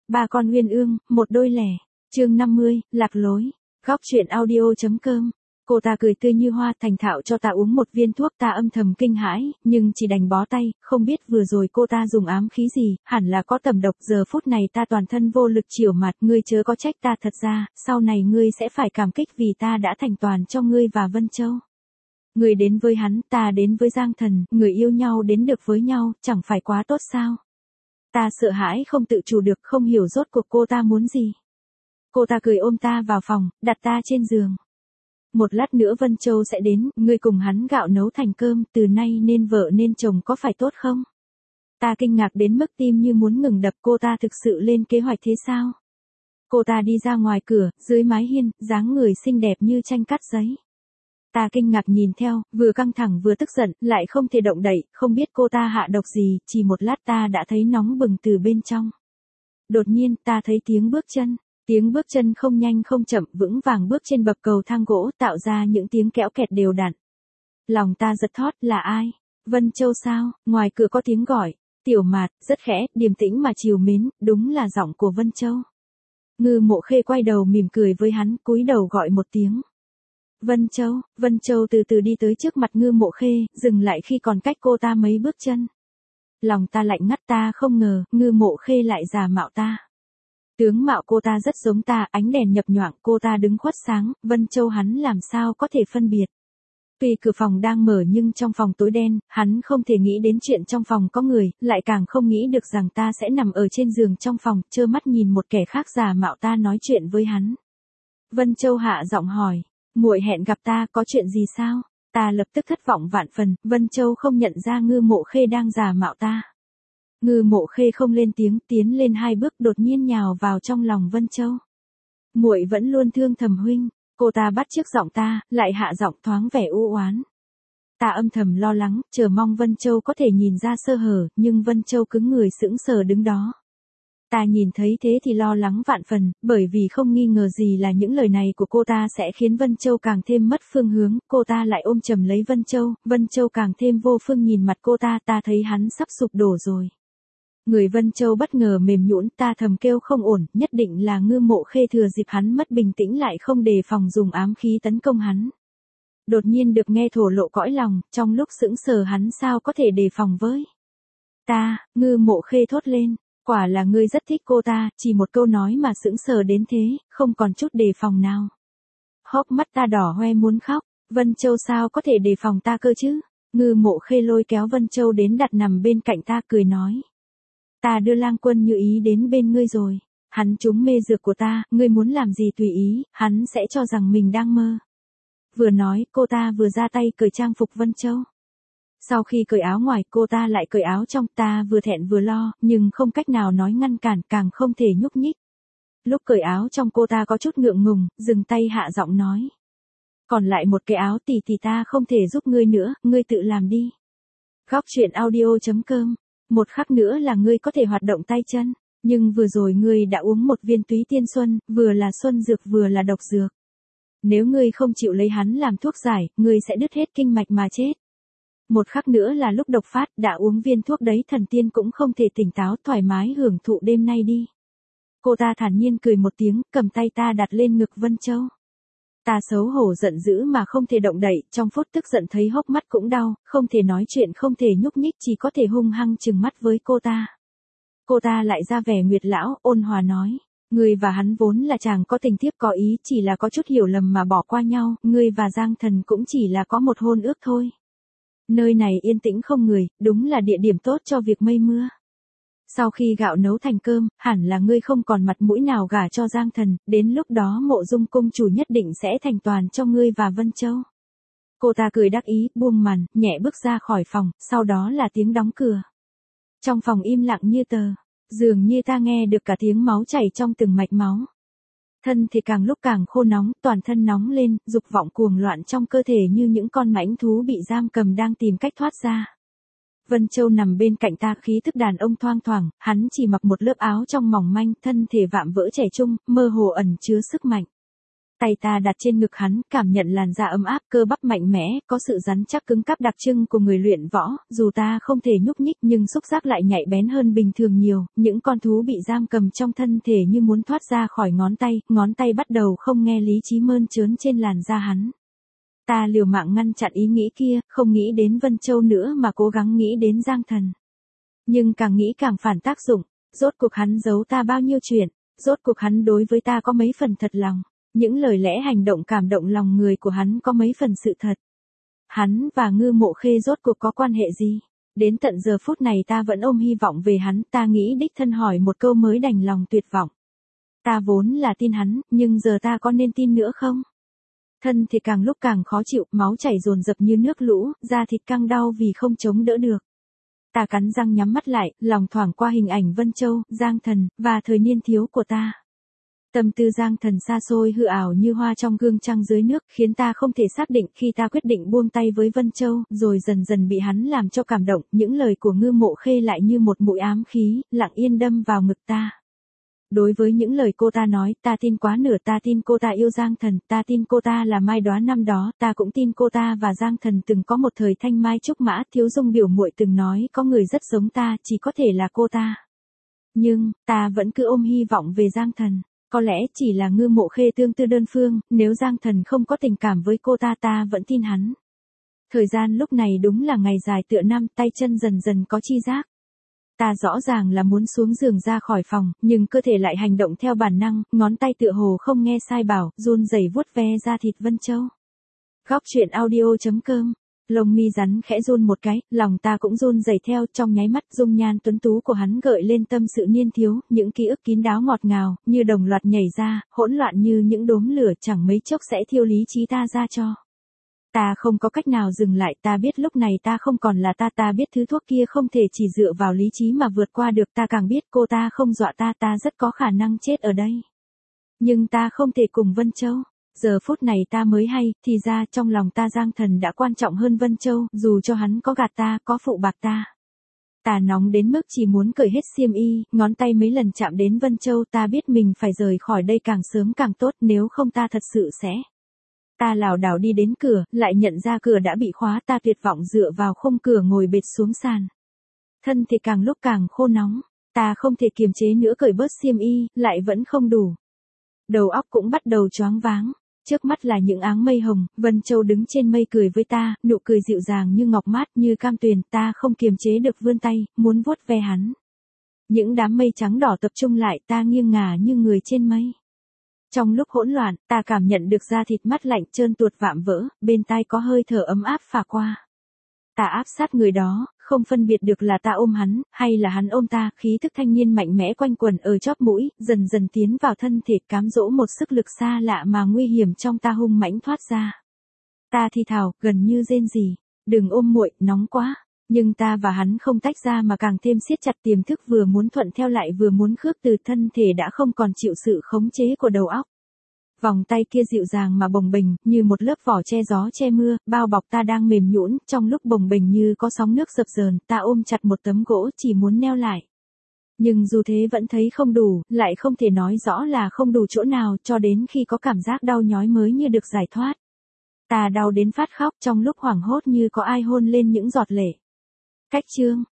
Ba con uyên ương, một đôi lẻ. Chương 50, lạc lối. Góc truyện audio.com. Cô ta cười tươi như hoa, thành thạo cho ta uống một viên thuốc. Ta âm thầm kinh hãi, nhưng chỉ đành bó tay, không biết vừa rồi cô ta dùng ám khí gì, hẳn là có tầm độc. Giờ phút này ta toàn thân vô lực chiểu mặt, ngươi chớ có trách ta, thật ra, sau này ngươi sẽ phải cảm kích vì ta đã thành toàn cho ngươi và Vân Châu. Ngươi đến với hắn, ta đến với Giang Thần, người yêu nhau đến được với nhau, chẳng phải quá tốt sao? Ta sợ hãi không tự chủ được, không hiểu rốt cuộc cô ta muốn gì. Cô ta cười ôm ta vào phòng, đặt ta trên giường. Một lát nữa Vân Châu sẽ đến, ngươi cùng hắn gạo nấu thành cơm, từ nay nên vợ nên chồng có phải tốt không? Ta kinh ngạc đến mức tim như muốn ngừng đập, cô ta thực sự lên kế hoạch thế sao? Cô ta đi ra ngoài cửa, dưới mái hiên, dáng người xinh đẹp như tranh cắt giấy. Ta kinh ngạc nhìn theo, vừa căng thẳng vừa tức giận, lại không thể động đậy, không biết cô ta hạ độc gì, chỉ một lát ta đã thấy nóng bừng từ bên trong. Đột nhiên, ta thấy tiếng bước chân không nhanh không chậm, vững vàng bước trên bậc cầu thang gỗ, tạo ra những tiếng kéo kẹt đều đặn. Lòng ta giật thót, là ai? Vân Châu sao? Ngoài cửa có tiếng gọi, Tiểu Mạt, rất khẽ, điềm tĩnh mà trìu mến, đúng là giọng của Vân Châu. Ngư Mộ Khê quay đầu mỉm cười với hắn, cúi đầu gọi một tiếng. Vân Châu từ từ đi tới trước mặt Ngư Mộ Khê, dừng lại khi còn cách cô ta mấy bước chân. Lòng ta lạnh ngắt, ta không ngờ, Ngư Mộ Khê lại giả mạo ta. Tướng mạo cô ta rất giống ta, ánh đèn nhập nhoạng, cô ta đứng khuất sáng, Vân Châu hắn làm sao có thể phân biệt. Tuy cửa phòng đang mở nhưng trong phòng tối đen, hắn không thể nghĩ đến chuyện trong phòng có người, lại càng không nghĩ được rằng ta sẽ nằm ở trên giường trong phòng, trơ mắt nhìn một kẻ khác giả mạo ta nói chuyện với hắn. Vân Châu hạ giọng hỏi, muội hẹn gặp ta, có chuyện gì sao? Ta lập tức thất vọng vạn phần, Vân Châu không nhận ra Ngư Mộ Khê đang giả mạo ta. Ngư Mộ Khê không lên tiếng, tiến lên 2 bước, đột nhiên nhào vào trong lòng Vân Châu. Muội vẫn luôn thương thầm huynh. Cô ta bắt chước giọng ta, lại hạ giọng thoáng vẻ u oán. Ta âm thầm lo lắng, chờ mong Vân Châu có thể nhìn ra sơ hở, nhưng Vân Châu cứng người sững sờ đứng đó. Ta nhìn thấy thế thì lo lắng vạn phần, bởi vì không nghi ngờ gì là những lời này của cô ta sẽ khiến Vân Châu càng thêm mất phương hướng, cô ta lại ôm chầm lấy Vân Châu càng thêm vô phương nhìn mặt cô ta, ta thấy hắn sắp sụp đổ rồi. Người Vân Châu bất ngờ mềm nhũn, ta thầm kêu không ổn, nhất định là Ngư Mộ Khê thừa dịp hắn mất bình tĩnh lại không đề phòng dùng ám khí tấn công hắn. Đột nhiên được nghe thổ lộ cõi lòng, trong lúc sững sờ hắn sao có thể đề phòng với ta, Ngư Mộ Khê thốt lên, quả là ngươi rất thích cô ta, chỉ một câu nói mà sững sờ đến thế, không còn chút đề phòng nào. Hốc mắt ta đỏ hoe muốn khóc, Vân Châu sao có thể đề phòng ta cơ chứ? Ngư Mộ Khê lôi kéo Vân Châu đến đặt nằm bên cạnh ta, cười nói. Ta đưa Lang Quân Như Ý đến bên ngươi rồi. Hắn trúng mê dược của ta, ngươi muốn làm gì tùy ý, hắn sẽ cho rằng mình đang mơ. Vừa nói, cô ta vừa ra tay cởi trang phục Vân Châu. Sau khi cởi áo ngoài, cô ta lại cởi áo trong, ta vừa thẹn vừa lo, nhưng không cách nào nói ngăn cản, càng không thể nhúc nhích. Lúc cởi áo trong cô ta có chút ngượng ngùng, dừng tay hạ giọng nói. Còn lại một cái áo tỷ ta không thể giúp ngươi nữa, ngươi tự làm đi. Góc truyện audio.com. Một khắc nữa là ngươi có thể hoạt động tay chân, nhưng vừa rồi ngươi đã uống một viên Túy Tiên Xuân, vừa là xuân dược vừa là độc dược. Nếu ngươi không chịu lấy hắn làm thuốc giải, ngươi sẽ đứt hết kinh mạch mà chết. Một khắc nữa là lúc độc phát, đã uống viên thuốc đấy thần tiên cũng không thể tỉnh táo, thoải mái hưởng thụ đêm nay đi. Cô ta thản nhiên cười một tiếng, cầm tay ta đặt lên ngực Vân Châu. Ta xấu hổ giận dữ mà không thể động đậy, trong phút tức giận thấy hốc mắt cũng đau, không thể nói chuyện, không thể nhúc nhích, chỉ có thể hung hăng trừng mắt với cô ta. Cô ta lại ra vẻ nguyệt lão, ôn hòa nói, ngươi và hắn vốn là chàng có tình thiếp có ý, chỉ là có chút hiểu lầm mà bỏ qua nhau, ngươi và Giang Thần cũng chỉ là có một hôn ước thôi. Nơi này yên tĩnh không người, đúng là địa điểm tốt cho việc mây mưa. Sau khi gạo nấu thành cơm, hẳn là ngươi không còn mặt mũi nào gả cho Giang Thần, đến lúc đó Mộ Dung cung chủ nhất định sẽ thành toàn cho ngươi và Vân Châu. Cô ta cười đắc ý, buông màn, nhẹ bước ra khỏi phòng, sau đó là tiếng đóng cửa. Trong phòng im lặng như tờ, dường như ta nghe được cả tiếng máu chảy trong từng mạch máu. Thân thì càng lúc càng khô nóng, toàn thân nóng lên, dục vọng cuồng loạn trong cơ thể như những con mãnh thú bị giam cầm đang tìm cách thoát ra. Vân Châu nằm bên cạnh ta, khí thức đàn ông thoang thoảng, hắn chỉ mặc một lớp áo trong mỏng manh, thân thể vạm vỡ trẻ trung, mơ hồ ẩn chứa sức mạnh. Tay ta đặt trên ngực hắn, cảm nhận làn da ấm áp, cơ bắp mạnh mẽ, có sự rắn chắc cứng cáp đặc trưng của người luyện võ, dù ta không thể nhúc nhích nhưng xúc giác lại nhạy bén hơn bình thường nhiều, những con thú bị giam cầm trong thân thể như muốn thoát ra khỏi ngón tay bắt đầu không nghe lý trí mơn trớn trên làn da hắn. Ta liều mạng ngăn chặn ý nghĩ kia, không nghĩ đến Vân Châu nữa mà cố gắng nghĩ đến Giang Thần. Nhưng càng nghĩ càng phản tác dụng, rốt cuộc hắn giấu ta bao nhiêu chuyện, rốt cuộc hắn đối với ta có mấy phần thật lòng. Những lời lẽ hành động cảm động lòng người của hắn có mấy phần sự thật. Hắn và Ngư Mộ Khê rốt cuộc có quan hệ gì? Đến tận giờ phút này ta vẫn ôm hy vọng về hắn, ta nghĩ đích thân hỏi một câu mới đành lòng tuyệt vọng. Ta vốn là tin hắn, nhưng giờ ta có nên tin nữa không? Thân thì càng lúc càng khó chịu, máu chảy dồn dập như nước lũ, da thịt căng đau vì không chống đỡ được. Ta cắn răng nhắm mắt lại, lòng thoảng qua hình ảnh Vân Châu, Giang Thần, và thời niên thiếu của ta. Tâm tư Giang Thần xa xôi hư ảo như hoa trong gương trăng dưới nước, khiến ta không thể xác định khi ta quyết định buông tay với Vân Châu, rồi dần dần bị hắn làm cho cảm động, những lời của Ngư Mộ Khê lại như một mũi ám khí, lặng yên đâm vào ngực ta. Đối với những lời cô ta nói, ta tin quá nửa, ta tin cô ta yêu Giang Thần, ta tin cô ta là Mai Đóa năm đó, ta cũng tin cô ta và Giang Thần từng có một thời thanh mai trúc mã, Thiếu Dung biểu muội từng nói có người rất giống ta, chỉ có thể là cô ta. Nhưng, ta vẫn cứ ôm hy vọng về Giang Thần. Có lẽ chỉ là Ngư Mộ Khê tương tư đơn phương, nếu Giang Thần không có tình cảm với cô ta ta vẫn tin hắn. Thời gian lúc này đúng là ngày dài tựa năm, tay chân dần dần có chi giác. Ta rõ ràng là muốn xuống giường ra khỏi phòng, nhưng cơ thể lại hành động theo bản năng, ngón tay tựa hồ không nghe sai bảo, run rẩy vuốt ve da thịt Vân Châu. Góc truyện audio.com. Lông mi rắn khẽ run một cái, lòng ta cũng run rẩy theo, trong nháy mắt dung nhan tuấn tú của hắn gợi lên tâm sự niên thiếu, những ký ức kín đáo ngọt ngào, như đồng loạt nhảy ra, hỗn loạn như những đốm lửa chẳng mấy chốc sẽ thiêu lý trí ta ra cho. Ta không có cách nào dừng lại, ta biết lúc này ta không còn là ta biết thứ thuốc kia không thể chỉ dựa vào lý trí mà vượt qua được, ta càng biết cô ta không dọa ta rất có khả năng chết ở đây. Nhưng ta không thể cùng Vân Châu. Giờ phút này ta mới hay, thì ra trong lòng ta Giang Thần đã quan trọng hơn Vân Châu, dù cho hắn có gạt ta, có phụ bạc ta. Ta nóng đến mức chỉ muốn cởi hết xiêm y, ngón tay mấy lần chạm đến Vân Châu, ta biết mình phải rời khỏi đây càng sớm càng tốt, nếu không ta thật sự sẽ. Ta lảo đảo đi đến cửa, lại nhận ra cửa đã bị khóa, ta tuyệt vọng dựa vào khung cửa ngồi bệt xuống sàn. Thân thì càng lúc càng khô nóng, ta không thể kiềm chế nữa cởi bớt xiêm y, lại vẫn không đủ. Đầu óc cũng bắt đầu choáng váng. Trước mắt là những áng mây hồng, Vân Châu đứng trên mây cười với ta, nụ cười dịu dàng như ngọc mát như cam tuyền, ta không kiềm chế được vươn tay, muốn vuốt ve hắn. Những đám mây trắng đỏ tập trung lại, ta nghiêng ngả như người trên mây. Trong lúc hỗn loạn, ta cảm nhận được da thịt mát lạnh trơn tuột vạm vỡ, bên tai có hơi thở ấm áp phả qua. Ta áp sát người đó, không phân biệt được là ta ôm hắn, hay là hắn ôm ta, khí thức thanh niên mạnh mẽ quanh quẩn ở chóp mũi, dần dần tiến vào thân thể, cám dỗ một sức lực xa lạ mà nguy hiểm trong ta hung mãnh thoát ra. Ta thì thào, gần như rên rỉ, đừng ôm muội, nóng quá. Nhưng ta và hắn không tách ra mà càng thêm siết chặt, tiềm thức vừa muốn thuận theo lại vừa muốn khước từ, thân thể đã không còn chịu sự khống chế của đầu óc. Vòng tay kia dịu dàng mà bồng bềnh, như một lớp vỏ che gió che mưa, bao bọc ta đang mềm nhũn, trong lúc bồng bềnh như có sóng nước dập dờn, ta ôm chặt một tấm gỗ chỉ muốn neo lại. Nhưng dù thế vẫn thấy không đủ, lại không thể nói rõ là không đủ chỗ nào, cho đến khi có cảm giác đau nhói mới như được giải thoát. Ta đau đến phát khóc, trong lúc hoảng hốt như có ai hôn lên những giọt lệ. Cách chương